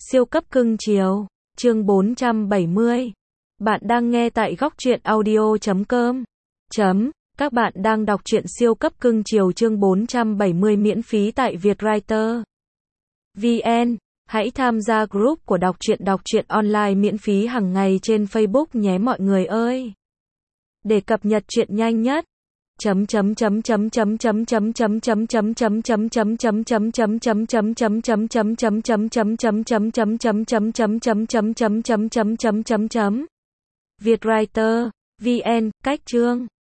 Siêu cấp cưng chiều, chương 470. Bạn đang nghe tại góc truyện audio.com. Các bạn đang đọc truyện siêu cấp cưng chiều chương 470 miễn phí tại Vietwriter VN. Hãy tham gia group của đọc truyện online miễn phí hàng ngày trên Facebook nhé mọi người ơi. Để cập nhật truyện nhanh nhất. Vietwriter VN. Cách chương